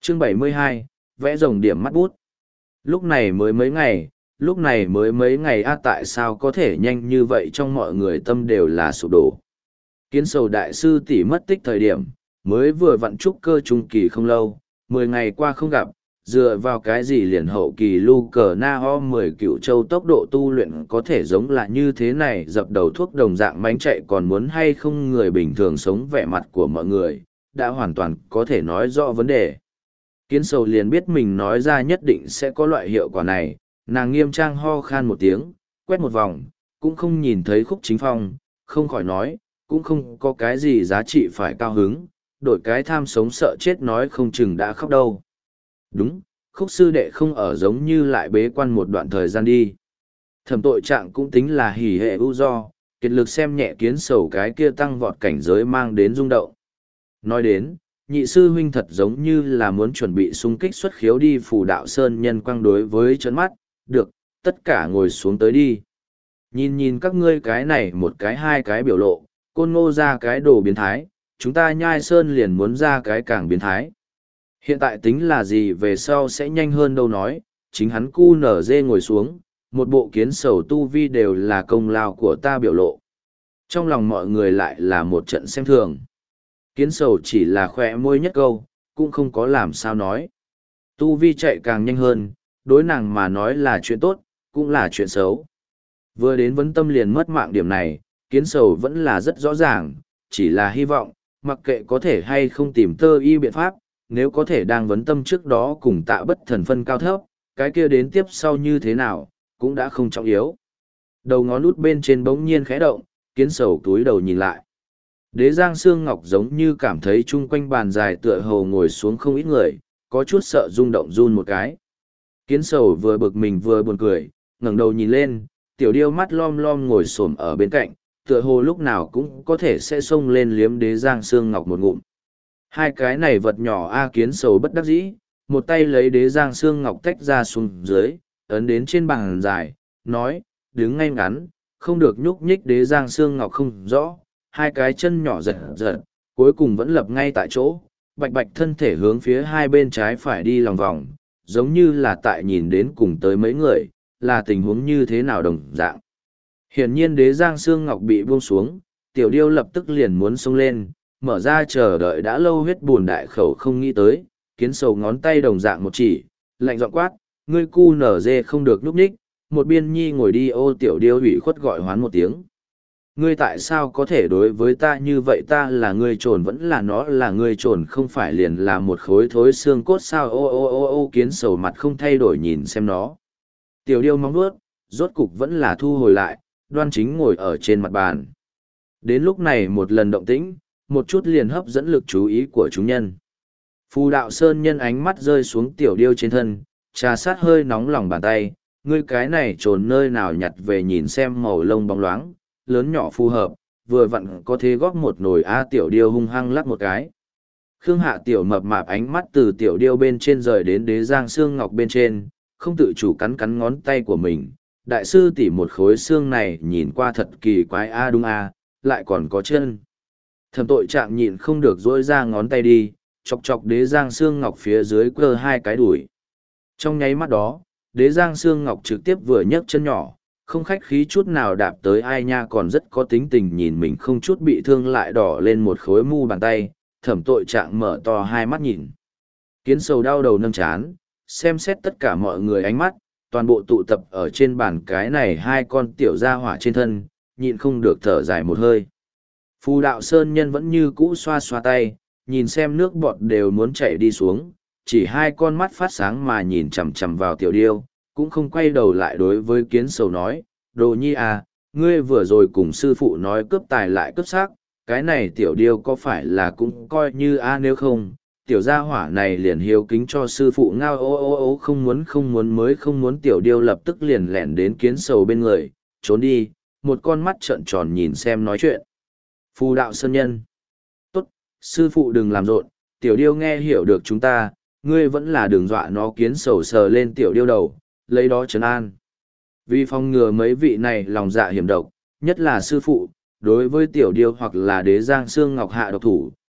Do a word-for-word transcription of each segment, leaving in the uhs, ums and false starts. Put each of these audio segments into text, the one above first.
Chương bảy mươi hai, vẽ rồng điểm mắt bút. Lúc này mới mấy ngày, lúc này mới mấy ngày a tại sao có thể nhanh như vậy trong mọi người tâm đều là sụp đổ. Kiến sầu đại sư tỷ mất tích thời điểm, mới vừa vặn trúc cơ trung kỳ không lâu, mười ngày qua không gặp, dựa vào cái gì liền hậu kỳ lu cờ na ho mười cựu châu tốc độ tu luyện có thể giống là như thế này dập đầu thuốc đồng dạng mánh chạy còn muốn hay không người bình thường sống vẻ mặt của mọi người, đã hoàn toàn có thể nói rõ vấn đề. Kiến sầu liền biết mình nói ra nhất định sẽ có loại hiệu quả này, nàng nghiêm trang ho khan một tiếng, quét một vòng, cũng không nhìn thấy Khúc Chính Phong, không khỏi nói, cũng không có cái gì giá trị phải cao hứng, đổi cái tham sống sợ chết nói không chừng đã khóc đâu. Đúng, Khúc sư đệ không ở giống như lại bế quan một đoạn thời gian đi. Thẩm tội trạng cũng tính là hỉ hệ ưu do, kiệt lực xem nhẹ kiến sầu cái kia tăng vọt cảnh giới mang đến rung động. Nói đến, nhị sư huynh thật giống như là muốn chuẩn bị xung kích xuất khiếu đi phù đạo sơn nhân quang đối với trấn mắt, được, tất cả ngồi xuống tới đi. Nhìn nhìn các ngươi cái này một cái hai cái biểu lộ, côn ngô ra cái đồ biến thái, chúng ta nhai sơn liền muốn ra cái càng biến thái. Hiện tại tính là gì về sau sẽ nhanh hơn đâu nói, chính hắn cu nở dê ngồi xuống, một bộ kiến sầu tu vi đều là công lao của ta biểu lộ. Trong lòng mọi người lại là một trận xem thường. Kiến sầu chỉ là khỏe môi nhất câu, cũng không có làm sao nói. Tu vi chạy càng nhanh hơn, đối nàng mà nói là chuyện tốt, cũng là chuyện xấu. Vừa đến vấn tâm liền mất mạng điểm này, kiến sầu vẫn là rất rõ ràng, chỉ là hy vọng, mặc kệ có thể hay không tìm tơ y biện pháp, nếu có thể đang vấn tâm trước đó cùng tạ bất thần phân cao thấp, cái kia đến tiếp sau như thế nào, cũng đã không trọng yếu. Đầu ngón út bên trên bỗng nhiên khẽ động, kiến sầu túi đầu nhìn lại. Đế Giang Sương Ngọc giống như cảm thấy chung quanh bàn dài tựa hồ ngồi xuống không ít người, có chút sợ rung động run một cái. Kiến sầu vừa bực mình vừa buồn cười, ngẩng đầu nhìn lên, tiểu điêu mắt lom lom ngồi xổm ở bên cạnh, tựa hồ lúc nào cũng có thể sẽ xông lên liếm Đế Giang Sương Ngọc một ngụm. Hai cái này vật nhỏ a kiến sầu bất đắc dĩ, một tay lấy Đế Giang Sương Ngọc tách ra xuống dưới, ấn đến trên bàn dài, nói, đứng ngay ngắn, không được nhúc nhích. Đế Giang Sương Ngọc không rõ, hai cái chân nhỏ giật giật, cuối cùng vẫn lập ngay tại chỗ, bạch bạch thân thể hướng phía hai bên trái phải đi lòng vòng, giống như là tại nhìn đến cùng tới mấy người, là tình huống như thế nào đồng dạng. Hiển nhiên Đế Giang Sương Ngọc bị buông xuống, tiểu điêu lập tức liền muốn xông lên, mở ra chờ đợi đã lâu huyết buồn đại khẩu không nghĩ tới, kiến sầu ngón tay đồng dạng một chỉ, lạnh giọng quát, ngươi cu nở dê không được núp ních, một biên nhi ngồi đi. Ô tiểu điêu ủy khuất gọi hoán một tiếng. Ngươi tại sao có thể đối với ta như vậy? Ta là ngươi trồn vẫn là nó là ngươi trồn, không phải liền là một khối thối xương cốt sao? Ô ô ô ô kiến sầu mặt không thay đổi nhìn xem nó. Tiểu điêu móng vuốt, rốt cục vẫn là thu hồi lại, đoan chính ngồi ở trên mặt bàn. Đến lúc này một lần động tĩnh, một chút liền hấp dẫn lực chú ý của chúng nhân. Phù đạo sơn nhân ánh mắt rơi xuống tiểu điêu trên thân, trà sát hơi nóng lòng bàn tay, ngươi cái này trồn nơi nào nhặt về nhìn xem màu lông bóng loáng, lớn nhỏ phù hợp, vừa vặn có thế góp một nồi a. Tiểu điêu hung hăng lắc một cái. Khương Hạ tiểu mập mạp ánh mắt từ tiểu điêu bên trên rời đến Đế Giang Sương Ngọc bên trên, không tự chủ cắn cắn ngón tay của mình. Đại sư tỷ một khối xương này nhìn qua thật kỳ quái a. Đúng a, lại còn có chân. Thẩm tội trạng nhịn không được dỗi ra ngón tay đi, chọc chọc Đế Giang Sương Ngọc phía dưới cơ hai cái đùi. Trong nháy mắt đó, Đế Giang Sương Ngọc trực tiếp vừa nhấc chân nhỏ, không khách khí chút nào đạp tới ai nha, còn rất có tính tình nhìn mình không chút bị thương lại đỏ lên một khối mu bàn tay. Thẩm tội trạng mở to hai mắt nhìn. Kiến sầu đau đầu nâng chán, xem xét tất cả mọi người ánh mắt, toàn bộ tụ tập ở trên bàn cái này hai con tiểu gia hỏa trên thân, nhịn không được thở dài một hơi. Phù đạo sơn nhân vẫn như cũ xoa xoa tay, nhìn xem nước bọt đều muốn chảy đi xuống, chỉ hai con mắt phát sáng mà nhìn chằm chằm vào tiểu điêu, cũng không quay đầu lại đối với kiến sầu nói, đồ nhi à, ngươi vừa rồi cùng sư phụ nói cướp tài lại cướp xác, cái này tiểu điêu có phải là cũng coi như a nếu không, tiểu gia hỏa này liền hiếu kính cho sư phụ ngao ô ô ô không muốn không muốn mới không muốn. Tiểu điêu lập tức liền lẻn đến kiến sầu bên người, trốn đi, một con mắt trợn tròn nhìn xem nói chuyện. Phù đạo sơn nhân. Tốt, sư phụ đừng làm rộn, tiểu điêu nghe hiểu được chúng ta, ngươi vẫn là đừng dọa nó. Kiến sầu sờ lên tiểu điêu đầu, lấy đó trấn an. Vì phòng ngừa mấy vị này lòng dạ hiểm độc, nhất là sư phụ, đối với tiểu điêu hoặc là Đế Giang Sương Ngọc hạ độc thủ,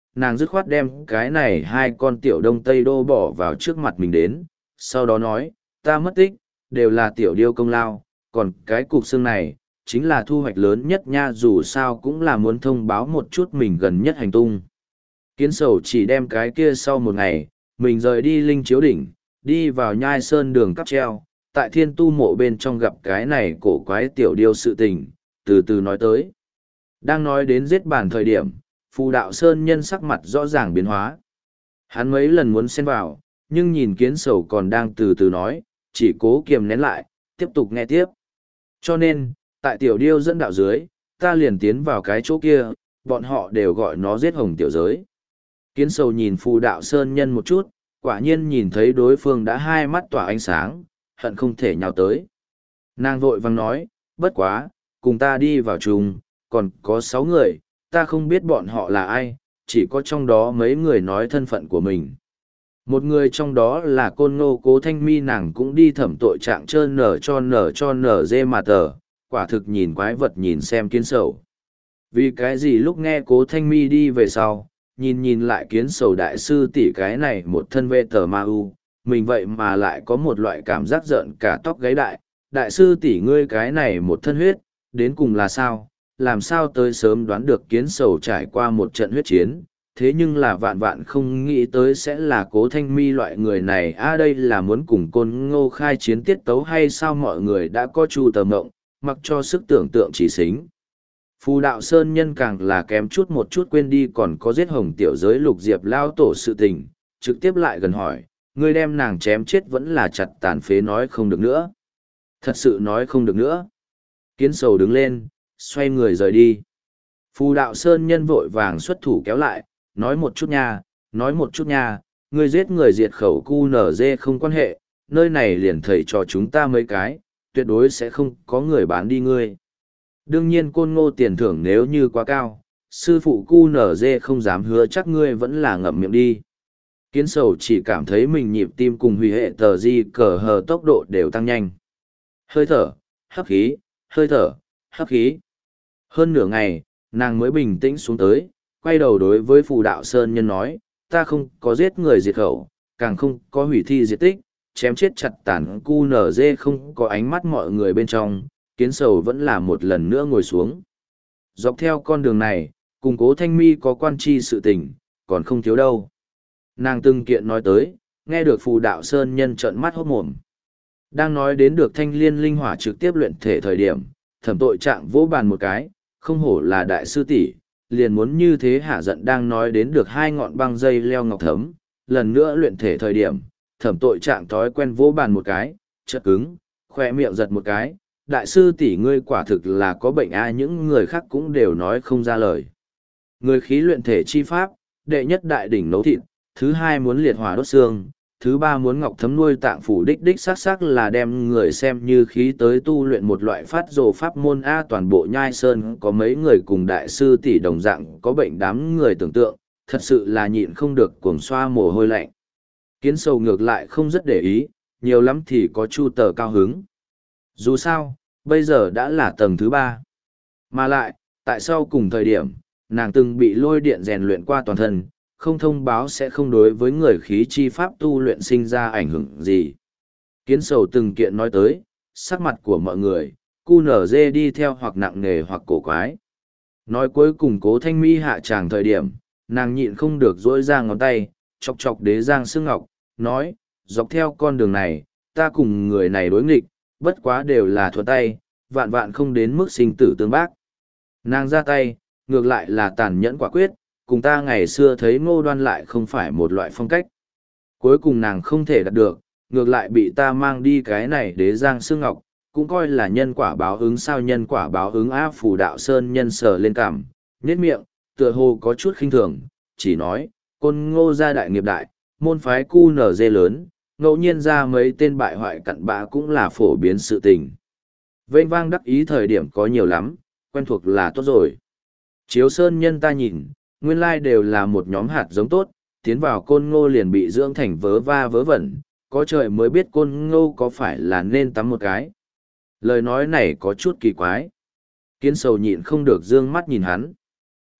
nàng dứt khoát đem cái này hai con tiểu đông tây đô bỏ vào trước mặt mình đến, sau đó nói, ta mất tích, đều là tiểu điêu công lao, còn cái cục xương này, chính là thu hoạch lớn nhất nha, dù sao cũng là muốn thông báo một chút mình gần nhất hành tung. Kiến sầu chỉ đem cái kia sau một ngày, mình rời đi Linh Chiếu Đỉnh, đi vào Nhai Sơn đường cắp treo, tại thiên tu mộ bên trong gặp cái này cổ quái tiểu điêu sự tình, từ từ nói tới. Đang nói đến giết bàn thời điểm, Phù Đạo Sơn nhân sắc mặt rõ ràng biến hóa. Hắn mấy lần muốn xen vào, nhưng nhìn kiến sầu còn đang từ từ nói, chỉ cố kiềm nén lại, tiếp tục nghe tiếp. Cho nên, tại tiểu điêu dẫn đạo dưới, ta liền tiến vào cái chỗ kia, bọn họ đều gọi nó giết hồng tiểu giới. Kiến sầu nhìn Phù Đạo Sơn nhân một chút, quả nhiên nhìn thấy đối phương đã hai mắt tỏa ánh sáng, hận không thể nhào tới. Nàng vội vang nói, bất quá, cùng ta đi vào chung, còn có sáu người, ta không biết bọn họ là ai, chỉ có trong đó mấy người nói thân phận của mình. Một người trong đó là Côn Ngô Cố Thanh Mi, nàng cũng đi thẩm tội trạng trơn nở cho nở cho nở dê mà tờ, quả thực nhìn quái vật nhìn xem kiến sầu. Vì cái gì lúc nghe Cố Thanh Mi đi về sau, nhìn nhìn lại kiến sầu đại sư tỷ cái này một thân vệ tờ ma u, mình vậy mà lại có một loại cảm giác giận cả tóc gáy đại, đại sư tỷ ngươi cái này một thân huyết, đến cùng là sao, làm sao tới sớm đoán được kiến sầu trải qua một trận huyết chiến, thế nhưng là vạn vạn không nghĩ tới sẽ là Cố Thanh Mi loại người này, a đây là muốn cùng Côn Ngô khai chiến tiết tấu hay sao, mọi người đã có chu tờ mộng, mặc cho sức tưởng tượng chỉ xính. Phù Đạo Sơn nhân càng là kém chút một chút quên đi còn có giết hồng tiểu giới lục diệp lao tổ sự tình, trực tiếp lại gần hỏi, ngươi đem nàng chém chết vẫn là chặt tàn phế, nói không được nữa. Thật sự nói không được nữa. Kiến sầu đứng lên, xoay người rời đi. Phù Đạo Sơn nhân vội vàng xuất thủ kéo lại, nói một chút nha, nói một chút nha, ngươi giết người diệt khẩu cu nở dê không quan hệ, nơi này liền thầy cho chúng ta mấy cái, tuyệt đối sẽ không có người bán đi ngươi. Đương nhiên Côn Ngô tiền thưởng nếu như quá cao, sư phụ cu nở dê không dám hứa chắc ngươi vẫn là ngậm miệng đi. Kiến sầu chỉ cảm thấy mình nhịp tim cùng hủy hệ tờ di cờ hờ tốc độ đều tăng nhanh. Hơi thở, hấp khí, hơi thở, hấp khí. Hơn nửa ngày, nàng mới bình tĩnh xuống tới, quay đầu đối với Phù Đạo Sơn nhân nói, ta không có giết người diệt khẩu, càng không có hủy thi diệt tích, chém chết chặt tàn cu nở dê không có ánh mắt mọi người bên trong, kiến sầu vẫn là một lần nữa ngồi xuống. Dọc theo con đường này, cùng Cố Thanh Mi có quan chi sự tình, còn không thiếu đâu. Nàng từng kiện nói tới, nghe được Phù Đạo Sơn nhân trợn mắt hốt mồm. Đang nói đến được thanh liên linh hỏa trực tiếp luyện thể thời điểm, thẩm tội trạng vỗ bàn một cái, không hổ là đại sư tỷ, liền muốn như thế hạ giận. Đang nói đến được hai ngọn băng dây leo ngọc thấm, lần nữa luyện thể thời điểm, thẩm tội trạng thói quen vỗ bàn một cái, chợt cứng, khoe miệng giật một cái, đại sư tỷ ngươi quả thực là có bệnh ai, những người khác cũng đều nói không ra lời. Người khí luyện thể chi pháp, đệ nhất đại đỉnh nấu thịt, thứ hai muốn liệt hỏa đốt xương, thứ ba muốn ngọc thấm nuôi tạng phủ, đích đích xác xác là đem người xem như khí tới tu luyện một loại phát rồ pháp môn a. Toàn bộ Nhai Sơn có mấy người cùng đại sư tỷ đồng dạng có bệnh, đám người tưởng tượng, thật sự là nhịn không được cuồng xoa mồ hôi lạnh. Kiến sầu ngược lại không rất để ý, nhiều lắm thì có chu tờ cao hứng. Dù sao, bây giờ đã là tầng thứ ba. Mà lại, tại sao cùng thời điểm, nàng từng bị lôi điện rèn luyện qua toàn thân, không thông báo sẽ không đối với người khí chi pháp tu luyện sinh ra ảnh hưởng gì. Kiến sầu từng kiện nói tới, sắc mặt của mọi người, cu nở dê đi theo hoặc nặng nề hoặc cổ quái. Nói cuối cùng Cố Thanh Mi hạ tràng thời điểm, nàng nhịn không được dỗi ra ngón tay, chọc chọc đế giang xương ngọc, nói, dọc theo con đường này, ta cùng người này đối nghịch, bất quá đều là thuật tay, vạn vạn không đến mức sinh tử tương bác. Nàng ra tay, ngược lại là tàn nhẫn quả quyết, cùng ta ngày xưa thấy Ngô Đoan lại không phải một loại phong cách. Cuối cùng nàng không thể đạt được, ngược lại bị ta mang đi cái này đế giang xương ngọc, cũng coi là nhân quả báo ứng sao. Nhân quả báo ứng á. Phù Đạo Sơn nhân sờ lên cằm, nhếch miệng, tựa hồ có chút khinh thường, chỉ nói, Côn Ngô gia đại nghiệp đại, môn phái cu nở dê lớn, ngẫu nhiên ra mấy tên bại hoại cặn bã cũng là phổ biến sự tình. Vênh vang đắc ý thời điểm có nhiều lắm, quen thuộc là tốt rồi. Chiếu Sơn nhân ta nhìn, nguyên lai đều là một nhóm hạt giống tốt, tiến vào Côn Ngô liền bị dưỡng thành vớ va vớ vẩn, có trời mới biết Côn Ngô có phải là nên tắm một cái. Lời nói này có chút kỳ quái. Kiến sầu nhịn không được dương mắt nhìn hắn.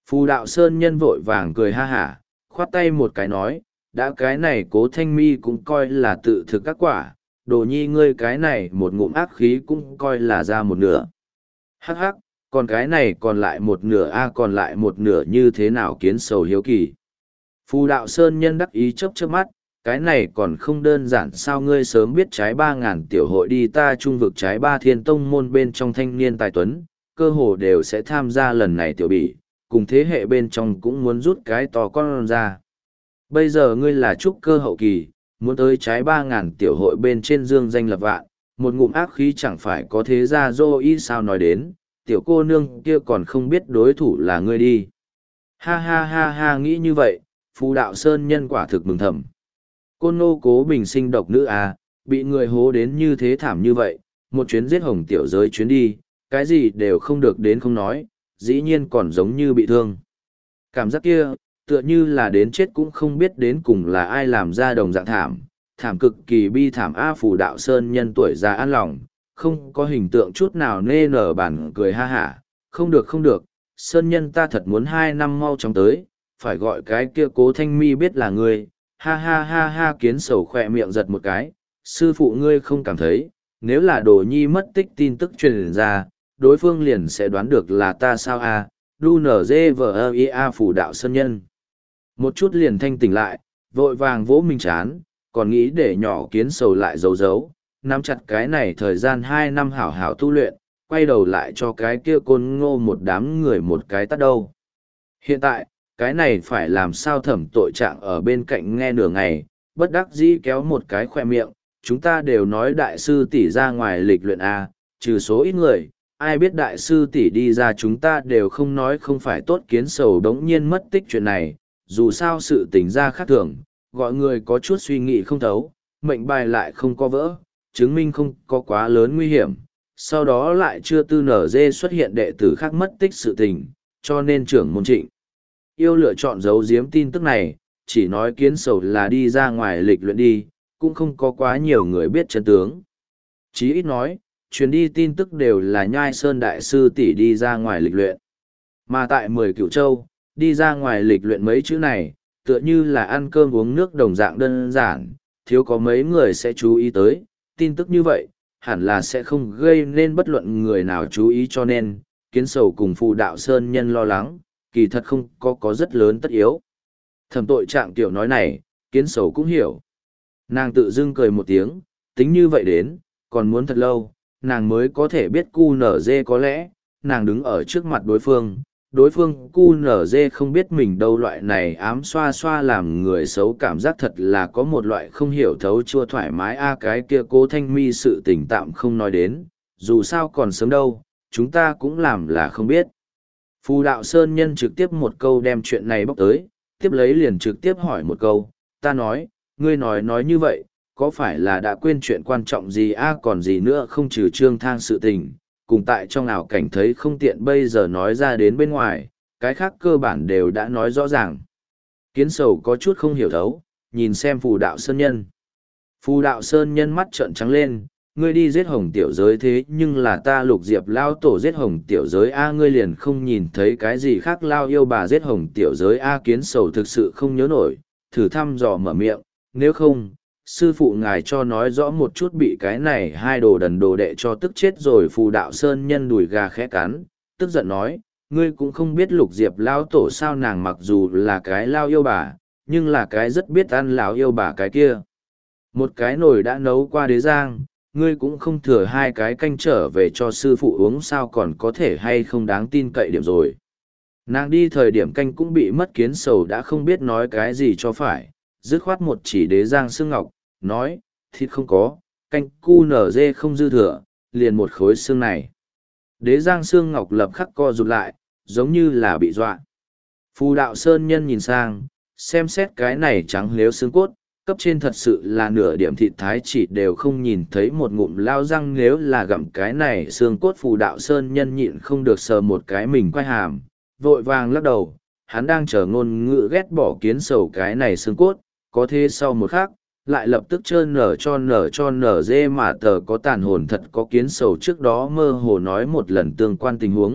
Phù đạo sơn nhân vội vàng cười ha hả, khoát tay một cái nói, đã cái này cố thanh mi cũng coi là tự thực các quả, đồ nhi ngươi cái này một ngụm ác khí cũng coi là ra một nửa. Hắc hắc, còn cái này còn lại một nửa a còn lại một nửa như thế nào kiến sầu hiếu kỳ. Phù đạo sơn nhân đắc ý chớp chớp mắt, cái này còn không đơn giản sao ngươi sớm biết trái ba ngàn tiểu hội đi ta trung vực trái ba thiên tông môn bên trong thanh niên tài tuấn, cơ hồ đều sẽ tham gia lần này tiểu bỉ, cùng thế hệ bên trong cũng muốn rút cái to con ra. Bây giờ ngươi là trúc cơ hậu kỳ, muốn tới trái ba ngàn tiểu hội bên trên dương danh lập vạn, một ngụm ác khí chẳng phải có thế ra dô ý sao nói đến, tiểu cô nương kia còn không biết đối thủ là ngươi đi. Ha ha ha ha nghĩ như vậy, phù đạo sơn nhân quả thực mừng thầm. Côn Ngô Cố Bình sinh độc nữ à, bị người hố đến như thế thảm như vậy, một chuyến giết hồng tiểu giới chuyến đi, cái gì đều không được đến không nói, dĩ nhiên còn giống như bị thương. Cảm giác kia, tựa như là đến chết cũng không biết đến cùng là ai làm ra đồng dạng thảm, thảm cực kỳ bi thảm a phù đạo sơn nhân tuổi già an lòng, không có hình tượng chút nào nê nở bản cười ha hả, không được không được, sơn nhân ta thật muốn hai năm mau chóng tới, phải gọi cái kia Cố Thanh Mi biết là ngươi. Ha ha ha ha kiến sầu khỏe miệng giật một cái, sư phụ ngươi không cảm thấy, nếu là đồ nhi mất tích tin tức truyền ra, đối phương liền sẽ đoán được là ta sao a đu nở dê vờ ơ i a phủ đạo sơn nhân. Một chút liền thanh tỉnh lại, vội vàng vỗ mình chán, còn nghĩ để nhỏ kiến sầu lại giấu giấu, nắm chặt cái này thời gian hai năm hảo hảo tu luyện, quay đầu lại cho cái kia côn ngô một đám người một cái tắt đâu. Hiện tại, cái này phải làm sao thẩm tội trạng ở bên cạnh nghe nửa ngày, bất đắc dĩ kéo một cái khoe miệng, chúng ta đều nói đại sư tỷ ra ngoài lịch luyện A, trừ số ít người, ai biết đại sư tỷ đi ra chúng ta đều không nói không phải tốt kiến sầu đống nhiên mất tích chuyện này, dù sao sự tình ra khác thường, gọi người có chút suy nghĩ không thấu, mệnh bài lại không có vỡ, chứng minh không có quá lớn nguy hiểm, sau đó lại chưa tư nở dê xuất hiện đệ tử khác mất tích sự tình, cho nên trưởng môn Trịnh yêu lựa chọn giấu giếm tin tức này, chỉ nói kiến sầu là đi ra ngoài lịch luyện đi, cũng không có quá nhiều người biết chân tướng. Chí ít nói, chuyến đi tin tức đều là Nhai Sơn Đại Sư tỷ đi ra ngoài lịch luyện. Mà tại mười Cửu Châu, đi ra ngoài lịch luyện mấy chữ này, tựa như là ăn cơm uống nước đồng dạng đơn giản, thiếu có mấy người sẽ chú ý tới, tin tức như vậy, hẳn là sẽ không gây nên bất luận người nào chú ý cho nên, kiến sầu cùng phù đạo sơn nhân lo lắng, kỳ thật không có có rất lớn tất yếu. Thẩm tội trạng tiểu nói này, kiến sầu cũng hiểu. Nàng tự dưng cười một tiếng, tính như vậy đến, còn muốn thật lâu, nàng mới có thể biết cu nở dê có lẽ, nàng đứng ở trước mặt đối phương, đối phương cu nở dê không biết mình đâu loại này ám xoa xoa làm người xấu cảm giác thật là có một loại không hiểu thấu chua thoải mái a cái kia Cố Thanh Mi sự tình tạm không nói đến, dù sao còn sớm đâu, chúng ta cũng làm là không biết. Phù đạo sơn nhân trực tiếp một câu đem chuyện này bóc tới, tiếp lấy liền trực tiếp hỏi một câu, ta nói, ngươi nói nói như vậy, có phải là đã quên chuyện quan trọng gì a còn gì nữa không trừ trương thang sự tình, cùng tại trong ảo cảnh thấy không tiện bây giờ nói ra đến bên ngoài, cái khác cơ bản đều đã nói rõ ràng. Kiến sầu có chút không hiểu thấu, nhìn xem phù đạo sơn nhân. Phù đạo sơn nhân mắt trợn trắng lên, ngươi đi giết hồng tiểu giới thế nhưng là ta lục diệp lao tổ giết hồng tiểu giới a ngươi liền không nhìn thấy cái gì khác lao yêu bà giết hồng tiểu giới a kiến sầu thực sự không nhớ nổi, thử thăm dò mở miệng, nếu không, sư phụ ngài cho nói rõ một chút bị cái này hai đồ đần đồ đệ cho tức chết rồi phù đạo sơn nhân đùi gà khẽ cắn, tức giận nói, ngươi cũng không biết lục diệp lao tổ sao nàng mặc dù là cái lao yêu bà, nhưng là cái rất biết ăn lao yêu bà cái kia. Một cái nồi đã nấu qua đế giang, ngươi cũng không thừa hai cái canh trở về cho sư phụ uống sao còn có thể hay không đáng tin cậy điểm rồi. Nàng đi thời điểm canh cũng bị mất kiến sầu đã không biết nói cái gì cho phải, dứt khoát một chỉ đế giang xương ngọc, nói, thịt không có, canh cu nở dê không dư thừa, liền một khối xương này. Đế giang xương ngọc lập khắc co rụt lại, giống như là bị dọa. Phù đạo sơn nhân nhìn sang, xem xét cái này trắng nếu xương cốt, cấp trên thật sự là nửa điểm thịt thái chỉ đều không nhìn thấy một ngụm lao răng nếu là gặm cái này xương cốt phù đạo sơn nhân nhịn không được sờ một cái mình quay hàm, vội vàng lắc đầu, hắn đang chờ ngôn ngữ ghét bỏ kiến sầu cái này xương cốt, có thế sau một khắc, lại lập tức trơn nở cho nở cho nở dê mà tờ có tàn hồn thật có kiến sầu trước đó mơ hồ nói một lần tương quan tình huống,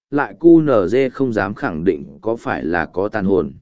lại cu nở dê không dám khẳng định có phải là có tàn hồn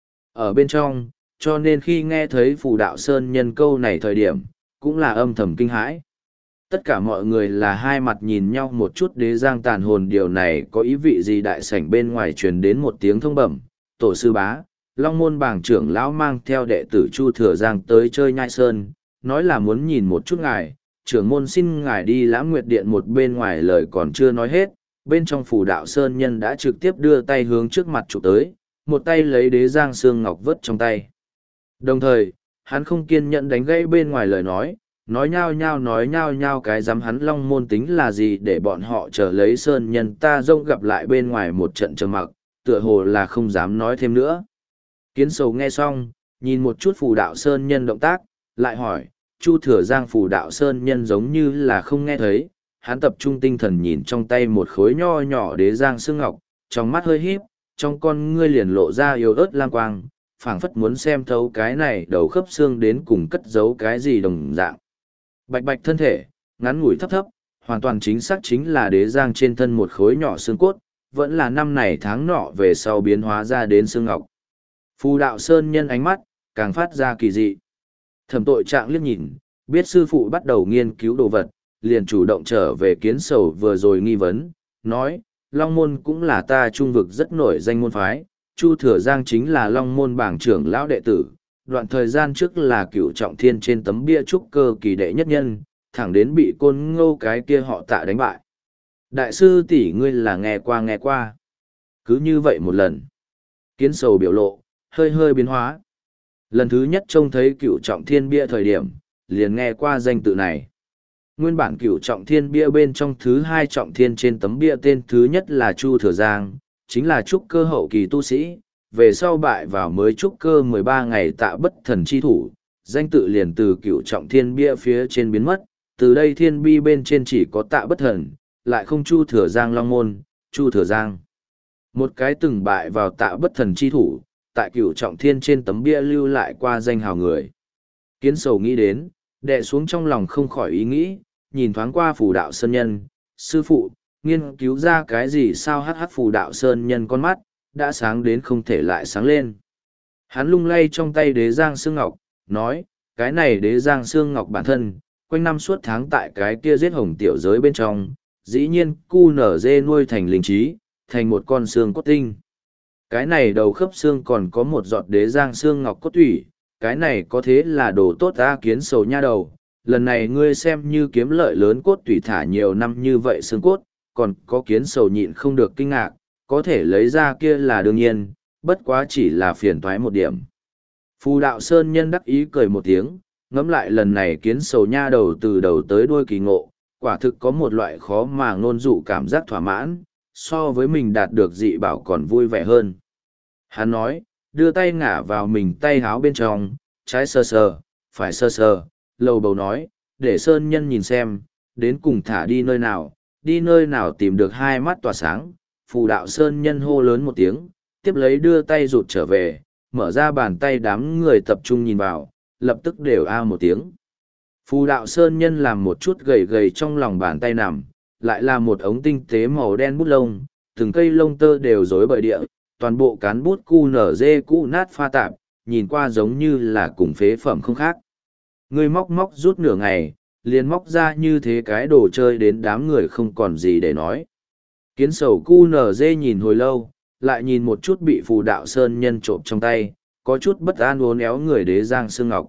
ở bên trong, cho nên khi nghe thấy phù đạo sơn nhân câu này thời điểm, cũng là âm thầm kinh hãi. Tất cả mọi người là hai mặt nhìn nhau một chút, đế giang tàn hồn, điều này có ý vị gì? Đại sảnh bên ngoài truyền đến một tiếng thông bẩm, tổ sư bá, Long môn bảng trưởng lão mang theo đệ tử Chu Thừa Giang tới chơi Nhai Sơn, nói là muốn nhìn một chút ngài, trưởng môn xin ngài đi Lãng Nguyệt Điện. Một bên ngoài lời còn chưa nói hết, bên trong phù đạo sơn nhân đã trực tiếp đưa tay hướng trước mặt chụp tới, một tay lấy đế giang xương ngọc vớt trong tay. Đồng thời, hắn không kiên nhẫn đánh gãy bên ngoài lời nói, nói nhao nhao nói nhao nhao cái dám hắn Long môn tính là gì để bọn họ chờ lấy sơn nhân ta rông. Gặp lại bên ngoài một trận trầm mặc, tựa hồ là không dám nói thêm nữa. Kiến sầu nghe xong, nhìn một chút phù đạo sơn nhân động tác, lại hỏi, Chu Thừa Giang. Phù đạo sơn nhân giống như là không nghe thấy, hắn tập trung tinh thần nhìn trong tay một khối nho nhỏ đế giang xương ngọc, trong mắt hơi híp, trong con ngươi liền lộ ra yếu ớt lang quang, phảng phất muốn xem thấu cái này đầu khớp xương đến cùng cất giấu cái gì đồng dạng. Bạch bạch thân thể, ngắn ngủi thấp thấp, hoàn toàn chính xác chính là đế giang trên thân một khối nhỏ xương cốt, vẫn là năm này tháng nọ về sau biến hóa ra đến xương ngọc. Phù đạo sơn nhân ánh mắt, càng phát ra kỳ dị. Thẩm tội trạng liếc nhìn, biết sư phụ bắt đầu nghiên cứu đồ vật, liền chủ động trở về kiến sầu vừa rồi nghi vấn, nói, Long môn cũng là ta trung vực rất nổi danh môn phái, Chu Thừa Giang chính là Long môn bảng trưởng lão đệ tử, đoạn thời gian trước là cựu trọng thiên trên tấm bia trúc cơ kỳ đệ nhất nhân, thẳng đến bị côn ngô cái kia họ Tạ đánh bại. Đại sư tỷ ngươi là nghe qua nghe qua. Cứ như vậy một lần. Kiến sầu biểu lộ, hơi hơi biến hóa. Lần thứ nhất trông thấy cựu trọng thiên bia thời điểm, liền nghe qua danh tự này. Nguyên bản cựu trọng thiên bia bên trong thứ hai trọng thiên trên tấm bia tên thứ nhất là Chu Thừa Giang, chính là trúc cơ hậu kỳ tu sĩ, về sau bại vào mới trúc cơ mười ba ngày Tạ bất thần chi thủ, danh tự liền từ cựu trọng thiên bia phía trên biến mất, từ đây thiên bi bên trên chỉ có Tạ bất thần, lại không Chu Thừa Giang Long môn, Chu Thừa Giang. Một cái từng bại vào Tạ bất thần chi thủ, tại cựu trọng thiên trên tấm bia lưu lại qua danh hào người. Kiến sầu nghĩ đến, đè xuống trong lòng không khỏi ý nghĩ, nhìn thoáng qua phù đạo sơn nhân, sư phụ, nghiên cứu ra cái gì sao? Hắc hắc, phù đạo sơn nhân con mắt, đã sáng đến không thể lại sáng lên. Hắn lung lay trong tay đế giang xương ngọc, nói, cái này đế giang xương ngọc bản thân, quanh năm suốt tháng tại cái kia giết hồng tiểu giới bên trong, dĩ nhiên cu nở dê nuôi thành linh trí, thành một con xương cốt tinh. Cái này đầu khớp xương còn có một giọt đế giang xương ngọc cốt thủy, cái này có thế là đồ tốt ta. Kiến sầu nha đầu, lần này ngươi xem như kiếm lợi lớn, cốt thủy thả nhiều năm như vậy xương cốt, còn có kiến sầu nhịn không được kinh ngạc, có thể lấy ra kia là đương nhiên, bất quá chỉ là phiền toái một điểm. Phù đạo sơn nhân đắc ý cười một tiếng, ngẫm lại lần này kiến sầu nha đầu từ đầu tới đuôi kỳ ngộ, quả thực có một loại khó mà ngôn dụ cảm giác thỏa mãn, so với mình đạt được dị bảo còn vui vẻ hơn. Hắn nói, đưa tay ngả vào mình tay háo bên trong, trái sơ sờ, phải sơ sờ, lầu bầu nói, để sơn nhân nhìn xem, đến cùng thả đi nơi nào, đi nơi nào tìm được hai mắt tỏa sáng. Phù đạo sơn nhân hô lớn một tiếng, tiếp lấy đưa tay rụt trở về, mở ra bàn tay, đám người tập trung nhìn vào, lập tức đều a một tiếng. Phù đạo sơn nhân làm một chút gầy gầy trong lòng bàn tay nằm, lại là một ống tinh tế màu đen bút lông, từng cây lông tơ đều rối bời địa, toàn bộ cán bút cu nở dê cũ nát pha tạp, nhìn qua giống như là cùng phế phẩm không khác. Người móc móc rút nửa ngày, liền móc ra như thế cái đồ chơi đến đám người không còn gì để nói. Kiến sầu cu nở dê nhìn hồi lâu, lại nhìn một chút bị phù đạo sơn nhân trộm trong tay, có chút bất an uốn éo người đế giang xương ngọc.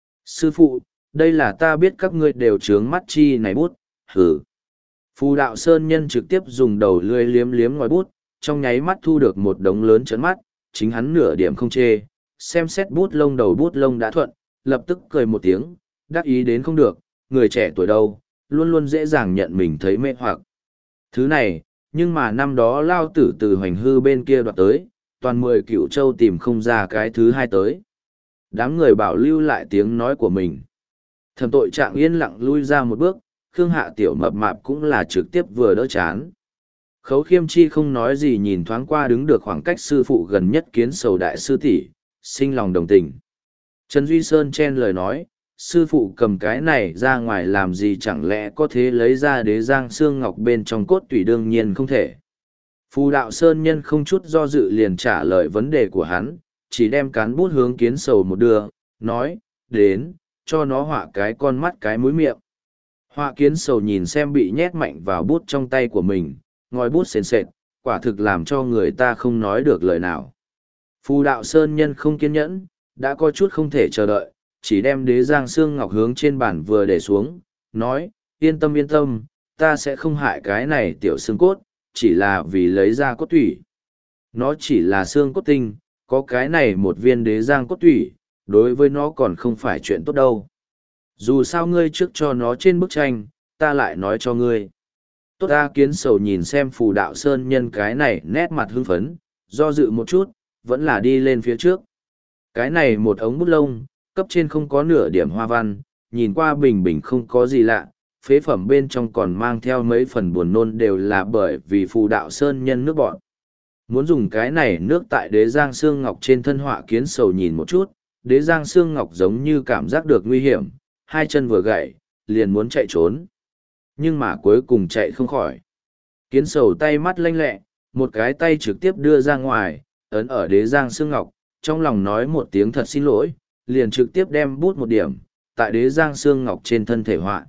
Sư phụ, đây là ta biết các ngươi đều trướng mắt chi này bút, hử. Phù đạo sơn nhân trực tiếp dùng đầu lươi liếm liếm ngòi bút, trong nháy mắt thu được một đống lớn trấn mắt, chính hắn nửa điểm không chê, xem xét bút lông đầu bút lông đã thuận, lập tức cười một tiếng, đắc ý đến không được, người trẻ tuổi đâu, luôn luôn dễ dàng nhận mình thấy mê hoặc. Thứ này, nhưng mà năm đó lao tử từ hoành hư bên kia đoạt tới, toàn mười cựu châu tìm không ra cái thứ hai tới. Đám người bảo lưu lại tiếng nói của mình. Thẩm tội trạng yên lặng lui ra một bước, Khương Hạ tiểu mập mạp cũng là trực tiếp vừa đỡ chán. Khấu Khiêm Chi không nói gì, nhìn thoáng qua đứng được khoảng cách sư phụ gần nhất kiến sầu đại sư tỷ, sinh lòng đồng tình. Trần Duy Sơn chen lời nói, sư phụ cầm cái này ra ngoài làm gì, chẳng lẽ có thế lấy ra đế giang xương ngọc bên trong cốt tủy? Đương nhiên không thể. Phù đạo sơn nhân không chút do dự liền trả lời vấn đề của hắn, chỉ đem cán bút hướng kiến sầu một đưa, nói, đến, cho nó họa cái con mắt cái mũi miệng. Họa kiến sầu nhìn xem bị nhét mạnh vào bút trong tay của mình, ngòi bút sền sệt, quả thực làm cho người ta không nói được lời nào. Phù đạo sơn nhân không kiên nhẫn, đã có chút không thể chờ đợi, chỉ đem đế giang xương ngọc hướng trên bàn vừa để xuống, nói, yên tâm yên tâm, ta sẽ không hại cái này tiểu xương cốt, chỉ là vì lấy ra cốt thủy. Nó chỉ là xương cốt tinh, có cái này một viên đế giang cốt thủy, đối với nó còn không phải chuyện tốt đâu. Dù sao ngươi trước cho nó trên bức tranh, ta lại nói cho ngươi. Tốt ta kiến sầu nhìn xem phù đạo sơn nhân cái này nét mặt hưng phấn, do dự một chút, vẫn là đi lên phía trước. Cái này một ống bút lông, cấp trên không có nửa điểm hoa văn, nhìn qua bình bình không có gì lạ, phế phẩm bên trong còn mang theo mấy phần buồn nôn đều là bởi vì phù đạo sơn nhân nước bọn. Muốn dùng cái này nước tại đế giang xương ngọc trên thân họa kiến sầu nhìn một chút, đế giang xương ngọc giống như cảm giác được nguy hiểm, hai chân vừa gãy, liền muốn chạy trốn. Nhưng mà cuối cùng chạy không khỏi. Kiến sầu tay mắt lanh lẹ, một cái tay trực tiếp đưa ra ngoài, ấn ở đế giang xương ngọc, trong lòng nói một tiếng thật xin lỗi, liền trực tiếp đem bút một điểm, tại đế giang xương ngọc trên thân thể họa.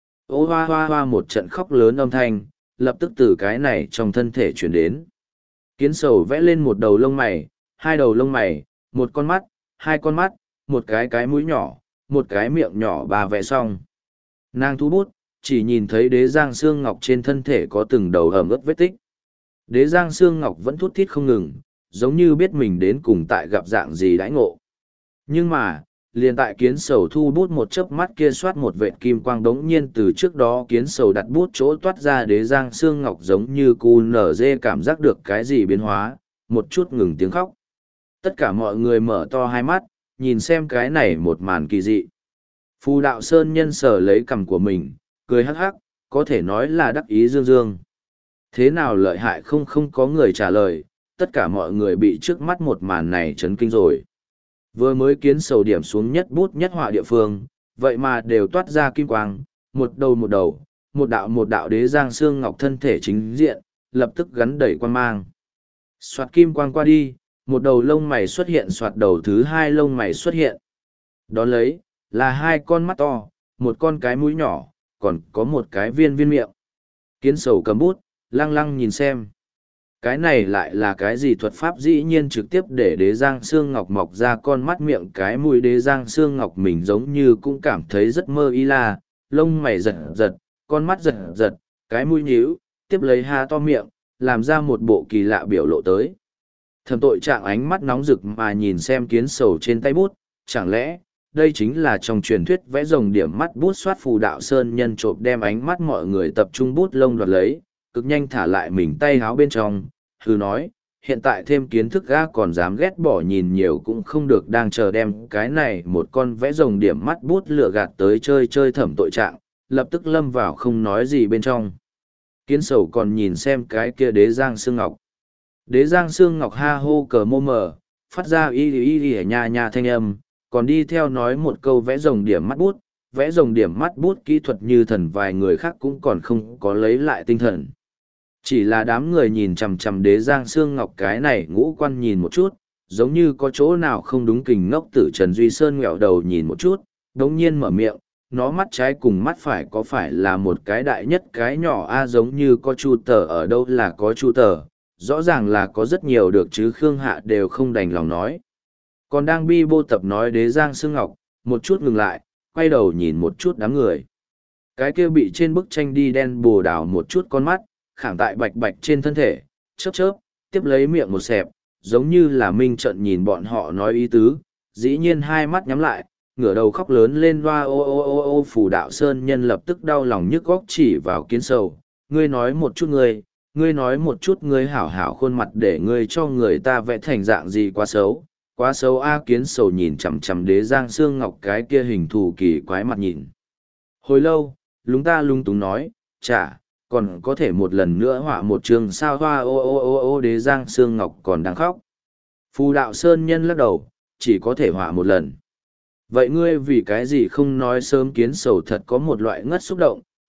Ô hoa hoa hoa một trận khóc lớn âm thanh, lập tức từ cái này trong thân thể chuyển đến. Kiến sầu vẽ lên một đầu lông mày, hai đầu lông mày, một con mắt, hai con mắt, một cái cái mũi nhỏ, một cái miệng nhỏ bà vẽ xong. Nàng thu bút, chỉ nhìn thấy đế giang xương ngọc trên thân thể có từng đầu ẩm ướt vết tích. Đế giang xương ngọc vẫn thút thít không ngừng, giống như biết mình đến cùng tại gặp dạng gì đãi ngộ. Nhưng mà, liền tại kiến sầu thu bút một chớp mắt kia soát một vệt kim quang đống nhiên từ trước đó kiến sầu đặt bút chỗ toát ra đế giang xương ngọc giống như cu nở dê cảm giác được cái gì biến hóa, một chút ngừng tiếng khóc. Tất cả mọi người mở to hai mắt, nhìn xem cái này một màn kỳ dị. Phù đạo sơn nhân sở lấy cằm của mình, cười hắc hắc, có thể nói là đắc ý dương dương. Thế nào lợi hại không không có người trả lời, tất cả mọi người bị trước mắt một màn này chấn kinh rồi. Vừa mới kiến sầu điểm xuống nhất bút nhất họa địa phương, vậy mà đều toát ra kim quang, một đầu một đầu, một đạo một đạo đế giang xương ngọc thân thể chính diện, lập tức gắn đẩy quang mang. Soạt kim quang qua đi, một đầu lông mày xuất hiện soạt đầu thứ hai lông mày xuất hiện. Đón lấy, là hai con mắt to, một con cái mũi nhỏ, còn có một cái viên viên miệng. Kiến sầu cầm bút, lăng lăng nhìn xem. Cái này lại là cái gì thuật pháp dĩ nhiên trực tiếp để đế giang xương ngọc mọc ra con mắt miệng cái mũi đế giang xương ngọc mình giống như cũng cảm thấy rất mơ y la, lông mày giật giật, con mắt giật giật, cái mũi nhíu, tiếp lấy ha to miệng, làm ra một bộ kỳ lạ biểu lộ tới. Thẩm tội trạng ánh mắt nóng rực mà nhìn xem kiến sầu trên tay bút, chẳng lẽ, đây chính là trong truyền thuyết vẽ rồng điểm mắt bút soát phù đạo sơn nhân trộm đem ánh mắt mọi người tập trung bút lông đoạt lấy, cực nhanh thả lại mình tay háo bên trong, hừ nói, hiện tại thêm kiến thức ga còn dám ghét bỏ nhìn nhiều cũng không được đang chờ đem cái này một con vẽ rồng điểm mắt bút lựa gạt tới chơi chơi thẩm tội trạng, lập tức lâm vào không nói gì bên trong. Kiến sầu còn nhìn xem cái kia đế giang xương ngọc. Đế giang xương ngọc ha hô cờ mô mờ, phát ra y y y nha nha thanh âm, còn đi theo nói một câu vẽ rồng điểm mắt bút, vẽ rồng điểm mắt bút kỹ thuật như thần vài người khác cũng còn không có lấy lại tinh thần. Chỉ là đám người nhìn chằm chằm đế giang xương ngọc cái này ngũ quan nhìn một chút, giống như có chỗ nào không đúng kình ngốc tử Trần Duy Sơn ngẹo đầu nhìn một chút, đống nhiên mở miệng, nó mắt trái cùng mắt phải có phải là một cái đại nhất cái nhỏ a giống như có chu tờ ở đâu là có chu tờ, rõ ràng là có rất nhiều được chứ Khương Hạ đều không đành lòng nói. Còn đang bi bô tập nói đế giang xương ngọc, một chút ngừng lại, quay đầu nhìn một chút đám người. Cái kia bị trên bức tranh đi đen bồ đào một chút con mắt, khảm tại bạch bạch trên thân thể, chớp chớp, tiếp lấy miệng một xẹp, giống như là minh trận nhìn bọn họ nói ý tứ, dĩ nhiên hai mắt nhắm lại, ngửa đầu khóc lớn lên hoa ô ô ô ô phù đạo sơn nhân lập tức đau lòng nhức góc chỉ vào kiến sầu, ngươi nói một chút ngươi, ngươi nói một chút ngươi hảo hảo khuôn mặt để ngươi cho người ta vẽ thành dạng gì quá xấu, quá xấu a kiến sầu nhìn chằm chằm đế giang xương ngọc cái kia hình thù kỳ quái mặt nhìn. Hồi lâu, lúng ta lung túng nói, chả, còn có thể một lần nữa họa một trường sao hoa ô ô ô ô đế giang xương ngọc còn đang khóc. Phù đạo sơn nhân lắc đầu, chỉ có thể họa một lần. Vậy ngươi vì cái gì không nói sớm kiến sầu thật có một loại ngất xúc động,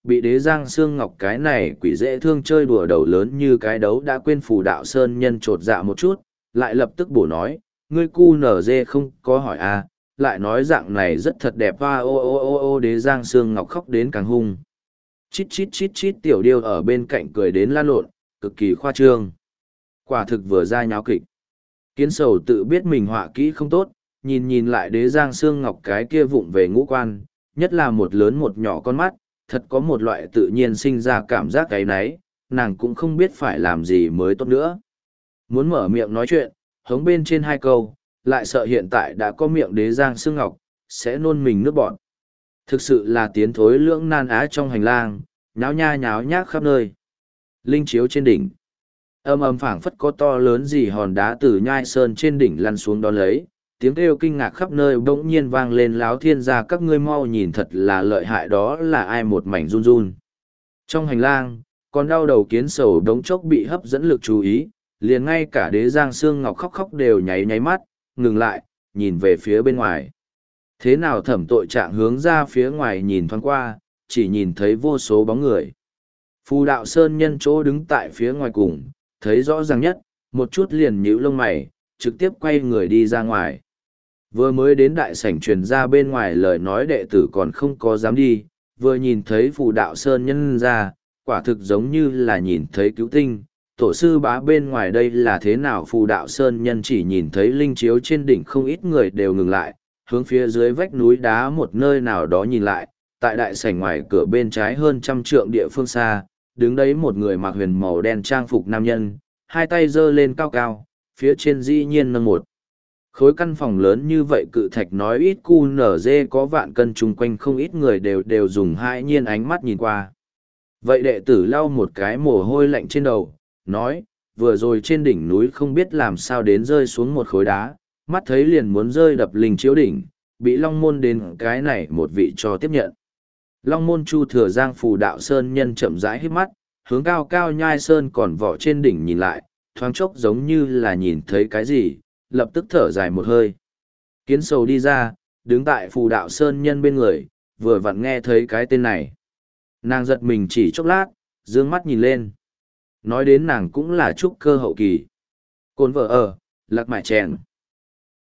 bị đế giang xương ngọc cái này quỷ dễ thương chơi đùa đầu lớn như cái đấu đã quên phù đạo sơn nhân trột dạ một chút, lại lập tức bổ nói, ngươi cu nở dê không có hỏi à, lại nói dạng này rất thật đẹp hoa ô ô ô ô đế giang xương ngọc khóc đến càng hung. Chít chít chít chít tiểu điêu ở bên cạnh cười đến lan lộn, cực kỳ khoa trương. Quả thực vừa ra nháo kịch. Kiến sầu tự biết mình họa kỹ không tốt, nhìn nhìn lại đế giang xương ngọc cái kia vụng về ngũ quan, nhất là một lớn một nhỏ con mắt, thật có một loại tự nhiên sinh ra cảm giác cái náy, nàng cũng không biết phải làm gì mới tốt nữa. Muốn mở miệng nói chuyện, hống bên trên hai câu, lại sợ hiện tại đã có miệng đế giang xương ngọc, sẽ nôn mình nước bọn. Thực sự là tiến thối lưỡng nan á trong hành lang, nháo nha nháo nhác khắp nơi. Linh chiếu trên đỉnh. Âm âm phảng phất có to lớn gì hòn đá từ nhai sơn trên đỉnh lăn xuống đón lấy, tiếng kêu kinh ngạc khắp nơi bỗng nhiên vang lên láo thiên gia các ngươi mau nhìn thật là lợi hại đó là ai một mảnh run run. Trong hành lang, còn đau đầu kiến sầu đống chốc bị hấp dẫn lực chú ý, liền ngay cả đế giang xương ngọc khóc khóc đều nháy nháy mắt, ngừng lại, nhìn về phía bên ngoài. Thế nào thẩm tội trạng hướng ra phía ngoài nhìn thoáng qua, chỉ nhìn thấy vô số bóng người. Phù đạo sơn nhân chỗ đứng tại phía ngoài cùng, thấy rõ ràng nhất, một chút liền nhíu lông mày, trực tiếp quay người đi ra ngoài. Vừa mới đến đại sảnh truyền ra bên ngoài lời nói đệ tử còn không có dám đi, vừa nhìn thấy phù đạo sơn nhân ra, quả thực giống như là nhìn thấy cứu tinh. Tổ sư bá bên ngoài đây là thế nào phù đạo sơn nhân chỉ nhìn thấy linh chiếu trên đỉnh không ít người đều ngừng lại, hướng phía dưới vách núi đá một nơi nào đó nhìn lại, tại đại sảnh ngoài cửa bên trái hơn trăm trượng địa phương xa, đứng đấy một người mặc huyền màu đen trang phục nam nhân, hai tay giơ lên cao cao, phía trên dĩ nhiên nâng một khối căn phòng lớn như vậy cự thạch nói ít cu nở dê có vạn cân chung quanh không ít người đều đều dùng hai nhiên ánh mắt nhìn qua. Vậy đệ tử lau một cái mồ hôi lạnh trên đầu, nói, vừa rồi trên đỉnh núi không biết làm sao đến rơi xuống một khối đá, mắt thấy liền muốn rơi đập linh chiếu đỉnh, bị Long Môn đến cái này một vị cho tiếp nhận. Long Môn Chu Thừa Giang phù đạo sơn nhân chậm rãi hít mắt, hướng cao cao nhai sơn còn vỏ trên đỉnh nhìn lại, thoáng chốc giống như là nhìn thấy cái gì, lập tức thở dài một hơi. Kiến sầu đi ra, đứng tại phù đạo sơn nhân bên người, vừa vặn nghe thấy cái tên này. Nàng giật mình chỉ chốc lát, dương mắt nhìn lên. Nói đến nàng cũng là trúc cơ hậu kỳ. Côn vợ ở, lạc mại chèn.